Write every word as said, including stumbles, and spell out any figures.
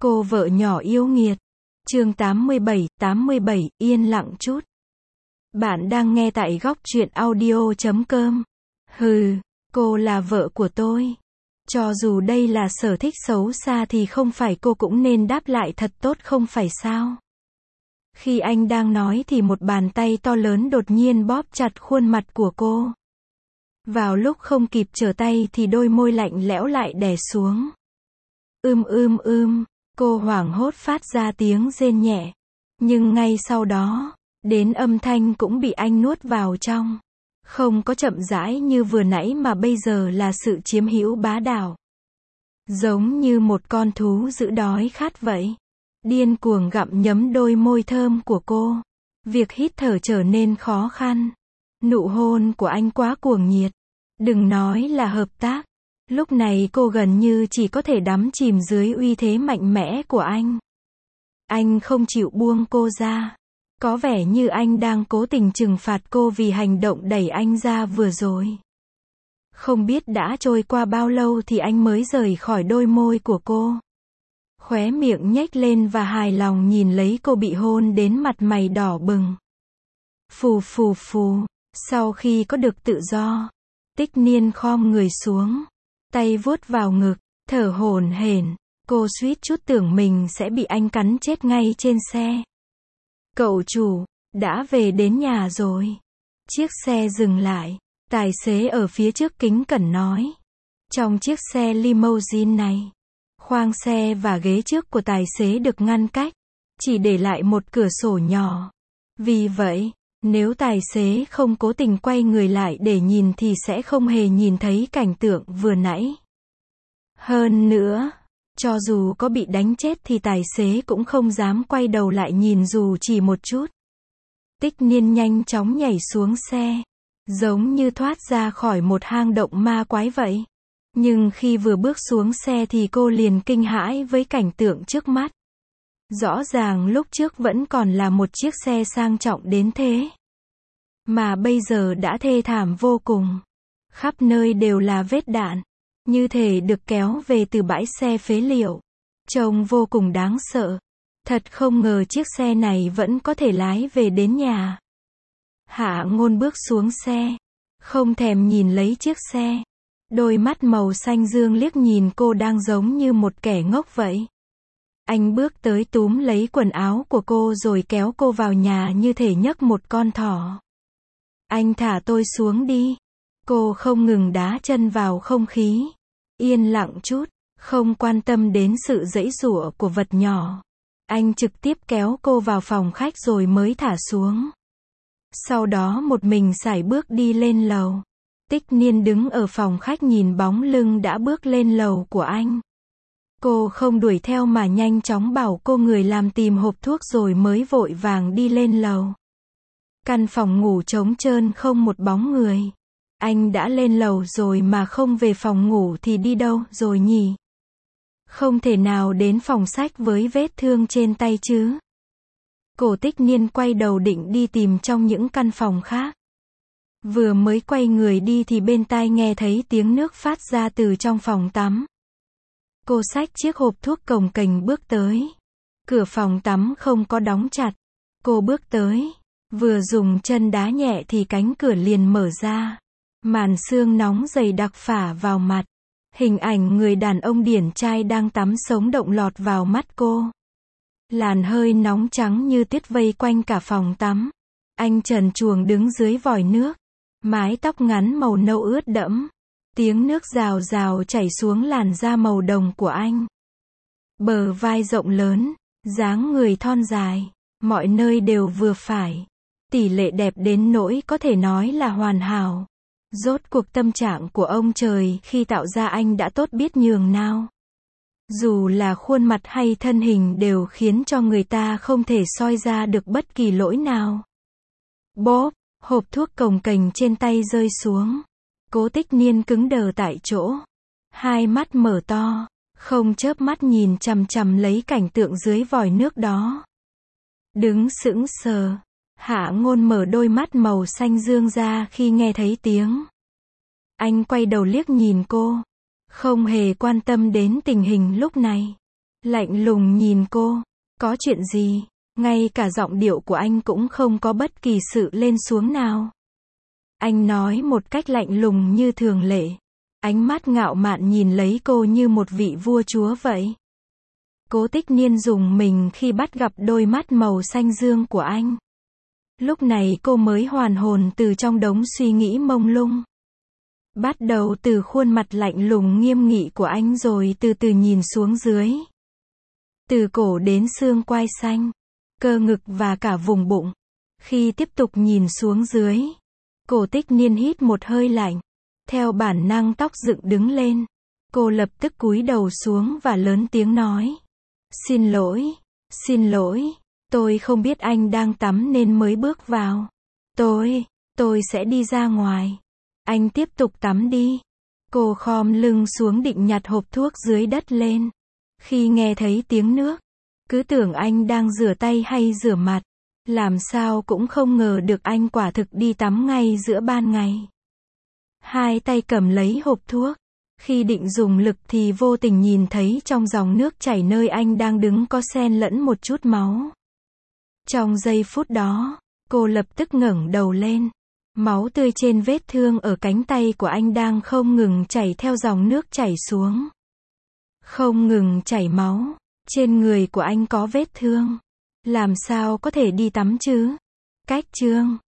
Cô vợ nhỏ yêu nghiệt. Chương tám mươi bảy, tám mươi bảy, yên lặng chút. Bạn đang nghe tại góc truyện audio chấm com. Hừ, cô là vợ của tôi. Cho dù đây là sở thích xấu xa thì không phải cô cũng nên đáp lại thật tốt không phải sao? Khi anh đang nói thì một bàn tay to lớn đột nhiên bóp chặt khuôn mặt của cô. Vào lúc không kịp trở tay thì đôi môi lạnh lẽo lại đè xuống. Ưm ưm ưm, cô hoảng hốt phát ra tiếng rên nhẹ. Nhưng ngay sau đó, đến âm thanh cũng bị anh nuốt vào trong. Không có chậm rãi như vừa nãy mà bây giờ là sự chiếm hữu bá đạo. Giống như một con thú dữ đói khát vậy. Điên cuồng gặm nhấm đôi môi thơm của cô. Việc hít thở trở nên khó khăn. Nụ hôn của anh quá cuồng nhiệt. Đừng nói là hợp tác. Lúc này cô gần như chỉ có thể đắm chìm dưới uy thế mạnh mẽ của anh. Anh không chịu buông cô ra. Có vẻ như anh đang cố tình trừng phạt cô vì hành động đẩy anh ra vừa rồi. Không biết đã trôi qua bao lâu thì anh mới rời khỏi đôi môi của cô. Khóe miệng nhếch lên và hài lòng nhìn lấy cô bị hôn đến mặt mày đỏ bừng. Phù phù phù, sau khi có được tự do, Tích Niên khom người xuống, tay vuốt vào ngực, thở hổn hển, cô suýt chút tưởng mình sẽ bị anh cắn chết ngay trên xe. Cậu chủ, đã về đến nhà rồi. Chiếc xe dừng lại, tài xế ở phía trước kính cẩn nói. Trong chiếc xe limousine này, khoang xe và ghế trước của tài xế được ngăn cách, chỉ để lại một cửa sổ nhỏ. Vì vậy, nếu tài xế không cố tình quay người lại để nhìn thì sẽ không hề nhìn thấy cảnh tượng vừa nãy. Hơn nữa, cho dù có bị đánh chết thì tài xế cũng không dám quay đầu lại nhìn dù chỉ một chút. Tích Niên nhanh chóng nhảy xuống xe, giống như thoát ra khỏi một hang động ma quái vậy. Nhưng khi vừa bước xuống xe thì cô liền kinh hãi với cảnh tượng trước mắt. Rõ ràng lúc trước vẫn còn là một chiếc xe sang trọng đến thế. Mà bây giờ đã thê thảm vô cùng. Khắp nơi đều là vết đạn. Như thể được kéo về từ bãi xe phế liệu. Trông vô cùng đáng sợ. Thật không ngờ chiếc xe này vẫn có thể lái về đến nhà. Hạ Ngôn bước xuống xe. Không thèm nhìn lấy chiếc xe. Đôi mắt màu xanh dương liếc nhìn cô đang giống như một kẻ ngốc vậy. Anh bước tới túm lấy quần áo của cô rồi kéo cô vào nhà như thể nhấc một con thỏ. Anh thả tôi xuống đi. Cô không ngừng đá chân vào không khí. Yên lặng chút, không quan tâm đến sự giãy giụa của vật nhỏ. Anh trực tiếp kéo cô vào phòng khách rồi mới thả xuống. Sau đó một mình sải bước đi lên lầu. Tích Niên đứng ở phòng khách nhìn bóng lưng đã bước lên lầu của anh. Cô không đuổi theo mà nhanh chóng bảo cô người làm tìm hộp thuốc rồi mới vội vàng đi lên lầu. Căn phòng ngủ trống trơn không một bóng người. Anh đã lên lầu rồi mà không về phòng ngủ thì đi đâu rồi nhỉ? Không thể nào đến phòng sách với vết thương trên tay chứ. Cổ Tích Niên quay đầu định đi tìm trong những căn phòng khác. Vừa mới quay người đi thì bên tai nghe thấy tiếng nước phát ra từ trong phòng tắm. Cô xách chiếc hộp thuốc cồng kềnh bước tới. Cửa phòng tắm không có đóng chặt. Cô bước tới, vừa dùng chân đá nhẹ thì cánh cửa liền mở ra. Màn sương nóng dày đặc phả vào mặt. Hình ảnh người đàn ông điển trai đang tắm sống động lọt vào mắt cô. Làn hơi nóng trắng như tuyết vây quanh cả phòng tắm. Anh trần truồng đứng dưới vòi nước. Mái tóc ngắn màu nâu ướt đẫm. Tiếng nước rào rào chảy xuống làn da màu đồng của anh. Bờ vai rộng lớn, dáng người thon dài, mọi nơi đều vừa phải. Tỷ lệ đẹp đến nỗi có thể nói là hoàn hảo. Rốt cuộc tâm trạng của ông trời khi tạo ra anh đã tốt biết nhường nào. Dù là khuôn mặt hay thân hình đều khiến cho người ta không thể soi ra được bất kỳ lỗi nào. Bốp, hộp thuốc cồng kềnh trên tay rơi xuống. Cố Tích Niên cứng đờ tại chỗ. Hai mắt mở to, không chớp mắt nhìn chằm chằm lấy cảnh tượng dưới vòi nước đó. Đứng sững sờ. Hạ Ngôn mở đôi mắt màu xanh dương ra khi nghe thấy tiếng. Anh quay đầu liếc nhìn cô. Không hề quan tâm đến tình hình lúc này. lạnh lùng nhìn cô. Có chuyện gì? Ngay cả giọng điệu của anh cũng không có bất kỳ sự lên xuống nào. Anh nói một cách lạnh lùng như thường lệ. Ánh mắt ngạo mạn nhìn lấy cô như một vị vua chúa vậy. Cố Tích Niên rùng mình khi bắt gặp đôi mắt màu xanh dương của anh. Lúc này cô mới hoàn hồn từ trong đống suy nghĩ mông lung. Bắt đầu từ khuôn mặt lạnh lùng nghiêm nghị của anh rồi từ từ nhìn xuống dưới. Từ cổ đến xương quai xanh, cơ ngực và cả vùng bụng. Khi tiếp tục nhìn xuống dưới, Cố Tích Niên hít một hơi lạnh. Theo bản năng tóc dựng đứng lên. Cô lập tức cúi đầu xuống và lớn tiếng nói. Xin lỗi, xin lỗi, tôi không biết anh đang tắm nên mới bước vào. Tôi, tôi sẽ đi ra ngoài. Anh tiếp tục tắm đi. Cô khom lưng xuống định nhặt hộp thuốc dưới đất lên. Khi nghe thấy tiếng nước, cứ tưởng anh đang rửa tay hay rửa mặt. Làm sao cũng không ngờ được anh quả thực đi tắm ngay giữa ban ngày. Hai tay cầm lấy hộp thuốc. Khi định dùng lực thì vô tình nhìn thấy trong dòng nước chảy nơi anh đang đứng có xen lẫn một chút máu. Trong giây phút đó, cô lập tức ngẩng đầu lên. Máu tươi trên vết thương ở cánh tay của anh đang không ngừng chảy theo dòng nước chảy xuống. Không ngừng chảy máu. Trên người của anh có vết thương. Làm sao có thể đi tắm chứ? Cách chương